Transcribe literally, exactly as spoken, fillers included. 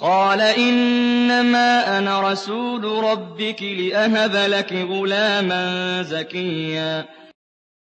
قَالَ إِنَّمَا أَنَا رَسُولُ رَبِّكِ لِأَهَبَ لَكِ غُلَامًا زَكِيًّا